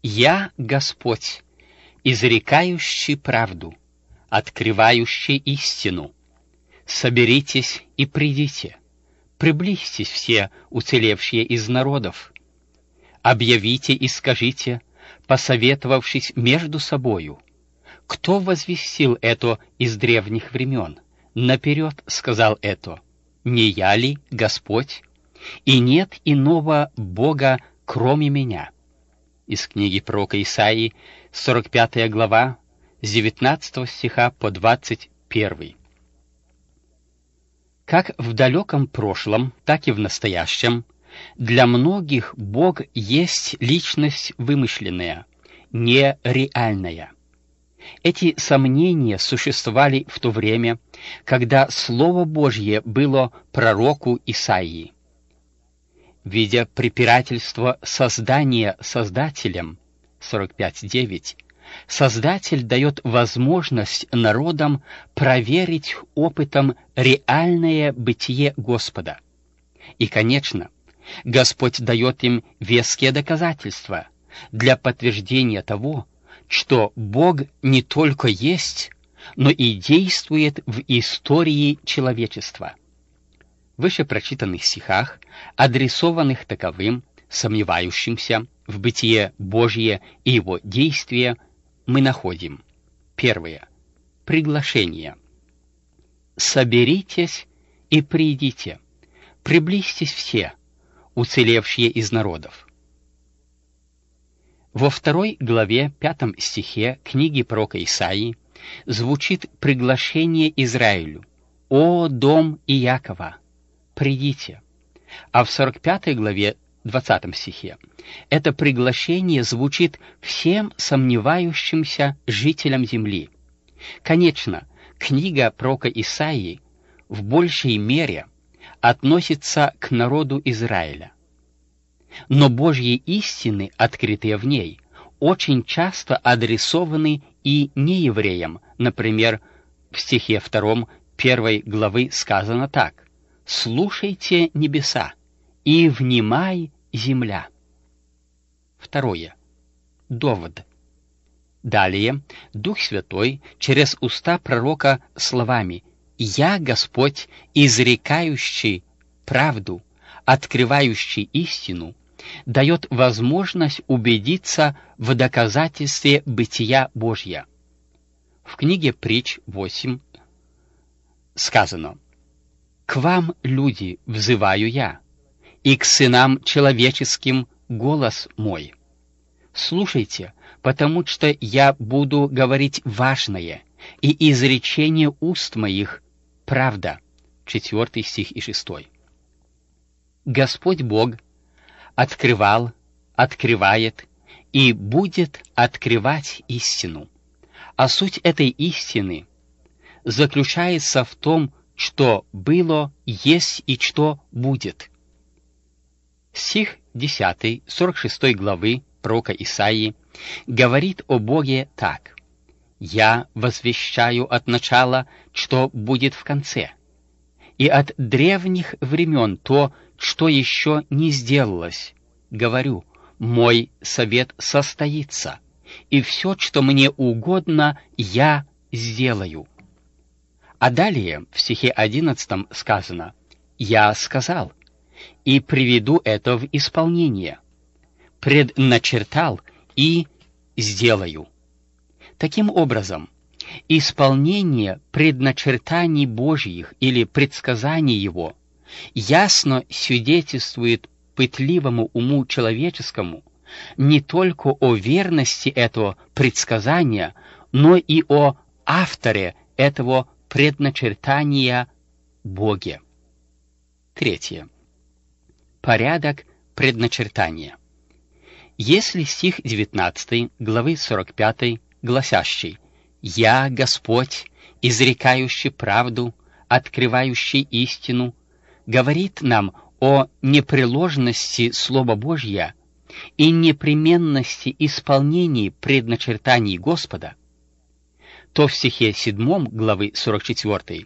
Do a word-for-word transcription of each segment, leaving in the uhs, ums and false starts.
«Я Господь, изрекающий правду, открывающий истину. Соберитесь и придите, приблизьтесь все уцелевшие из народов. Объявите и скажите, посоветовавшись между собою, кто возвестил это из древних времен, наперед сказал это, не я ли Господь? И нет иного Бога, кроме меня». Из книги пророка Исаии, сорок пятая глава, с девятнадцатого стиха по двадцать первый. Как в далеком прошлом, так и в настоящем, для многих Бог есть личность вымышленная, нереальная. Эти сомнения существовали в то время, когда Слово Божье было пророку Исаии. Видя препирательство создания Создателем, сорок пять девять, Создатель дает возможность народам проверить опытом реальное бытие Господа. И, конечно, Господь дает им веские доказательства для подтверждения того, что Бог не только есть, но и действует в истории человечества. В выше прочитанных стихах, адресованных таковым, сомневающимся в бытие Божье и его действия, мы находим: первое. Приглашение. «Соберитесь и придите, приблизьтесь все, уцелевшие из народов». Во второй главе, пятом стихе книги пророка Исаии звучит приглашение Израилю: «О, дом Иакова, придите». А в сорок пятой главе, двадцатом стихе, это приглашение звучит всем сомневающимся жителям земли. Конечно, книга пророка Исаии в большей мере относится к народу Израиля. Но Божьи истины, открытые в ней, очень часто адресованы и неевреям. Например, в стихе втором первой главы сказано так: «Слушайте небеса, и внимай земля». Второе. Довод. Далее Дух Святой через уста пророка словами «Я Господь, изрекающий правду, открывающий истину», дает возможность убедиться в доказательстве бытия Божья. В книге Притч восемь сказано: «К вам, люди, взываю я, и к сынам человеческим голос мой. Слушайте, потому что я буду говорить важное, и изречение уст моих — правда». Четвертый стих и шестой. Господь Бог открывал, открывает и будет открывать истину. А суть этой истины заключается в том, что было, есть и что будет. Стих десятый, сорок шестой главы пророка Исаии говорит о Боге так: «Я возвещаю от начала, что будет в конце, и от древних времен то, что еще не сделалось. Говорю, мой совет состоится, и все, что мне угодно, я сделаю». А далее в стихе одиннадцатом сказано: «Я сказал, и приведу это в исполнение, предначертал и сделаю». Таким образом, исполнение предначертаний Божьих или предсказаний Его ясно свидетельствует пытливому уму человеческому не только о верности этого предсказания, но и о авторе этого предначертания Боге. Третье. Порядок предначертания. Если стих девятнадцатый главы сорок пятой, гласящий «Я Господь, изрекающий правду, открывающий истину», говорит нам о непреложности Слова Божья и непременности исполнения предначертаний Господа, то в стихе седьмом главы сорок четвёртой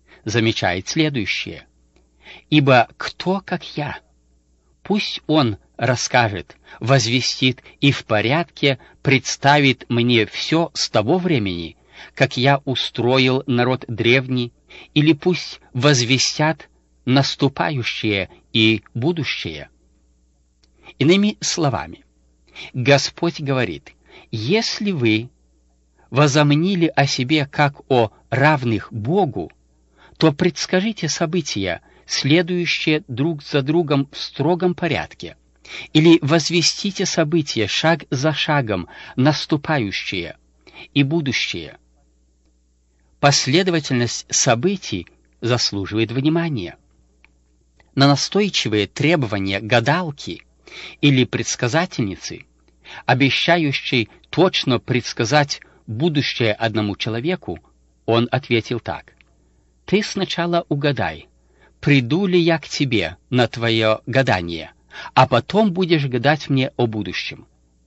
замечает следующее: «Ибо кто, как я? Пусть он расскажет, возвестит и в порядке представит мне все с того времени, как я устроил народ древний, или пусть возвестят наступающее и будущее. Иными словами, Господь говорит: если вы возомнили о себе как о равных Богу, то предскажите события, следующие друг за другом в строгом порядке, или возвестите события шаг за шагом, наступающие и будущее. Последовательность событий заслуживает внимания. На настойчивые требования гадалки или предсказательницы, обещающей точно предсказать будущее одному человеку, он ответил так: «Ты сначала угадай, приду ли я к тебе на твое гадание, а потом будешь гадать мне о будущем».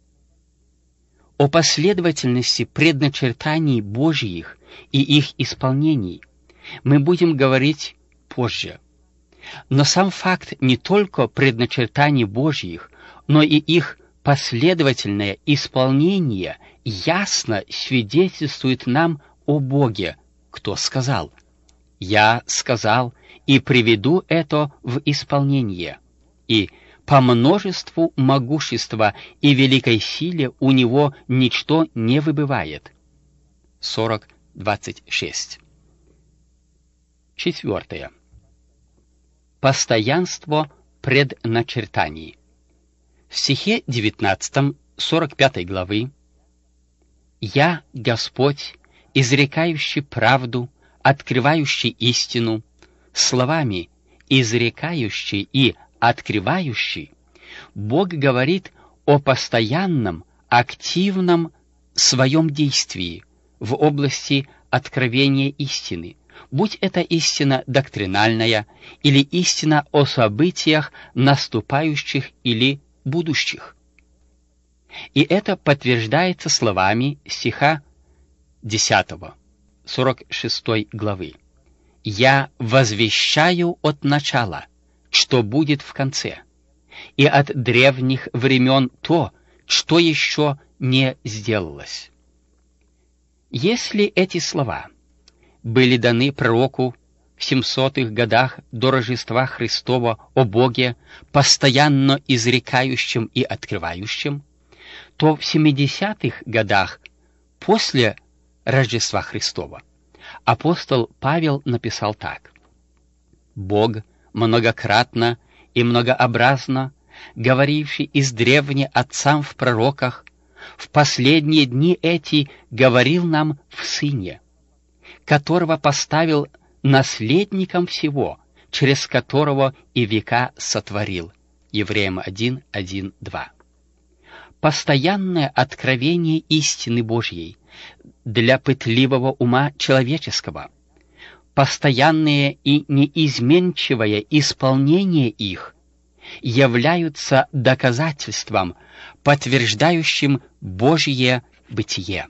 О последовательности предначертаний Божьих и их исполнений мы будем говорить позже. Но сам факт не только предначертаний Божьих, но и их последовательное исполнение ясно свидетельствует нам о Боге, кто сказал: «Я сказал и приведу это в исполнение», и «по множеству могущества и великой силе у него ничто не выбывает». сорок двадцать шесть. Четвертое. Постоянство предначертаний. В стихе девятнадцатом сорок пятой главы: «Я, Господь, изрекающий правду, открывающий истину, словами изрекающий и открывающий», Бог говорит о постоянном, активном своем действии в области откровения истины, будь это истина доктринальная или истина о событиях наступающих или будущих. И это подтверждается словами стиха десятого сорок шестой главы: «Я возвещаю от начала, что будет в конце, и от древних времен то, что еще не сделалось». Если эти слова были даны пророку в семисотых годах до Рождества Христова о Боге, постоянно изрекающем и открывающем, то в семидесятых годах после Рождества Христова апостол Павел написал так: «Бог многократно и многообразно, говоривший издревне отцам в пророках, в последние дни эти говорил нам в Сыне, которого поставил наследником всего, через которого и века сотворил». Евреям один, один, два. Постоянное откровение истины Божьей для пытливого ума человеческого, постоянное и неизменчивое исполнение их являются доказательством, подтверждающим Божье бытие.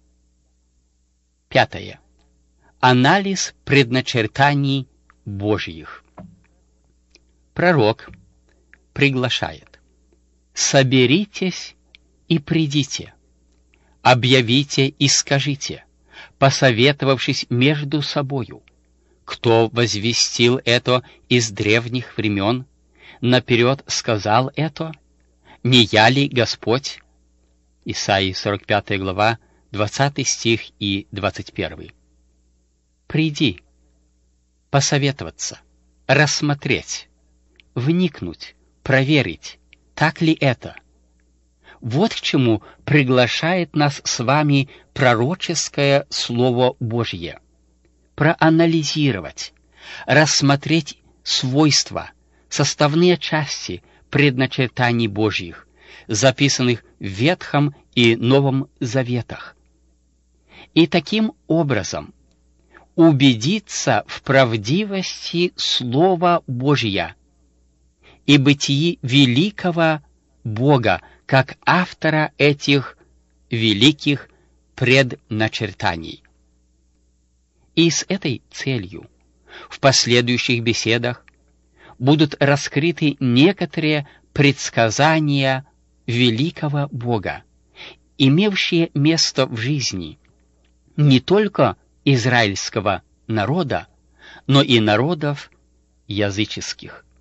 Пятое. Анализ предначертаний Божьих. Пророк приглашает: «Соберитесь и придите, объявите и скажите, посоветовавшись между собою, кто возвестил это из древних времен, наперед сказал это, не я ли Господь?» Исаии сорок пятая глава, двадцатый стих и двадцать первый. «Приди, посоветоваться, рассмотреть, вникнуть, проверить, так ли это». Вот к чему приглашает нас с вами пророческое Слово Божье. Проанализировать, рассмотреть свойства, составные части предначертаний Божьих, записанных в Ветхом и Новом Заветах. И таким образом убедиться в правдивости Слова Божьего и бытии великого Бога, как автора этих великих предначертаний. И с этой целью в последующих беседах будут раскрыты некоторые предсказания великого Бога, имевшие место в жизни не только израильского народа, но и народов языческих.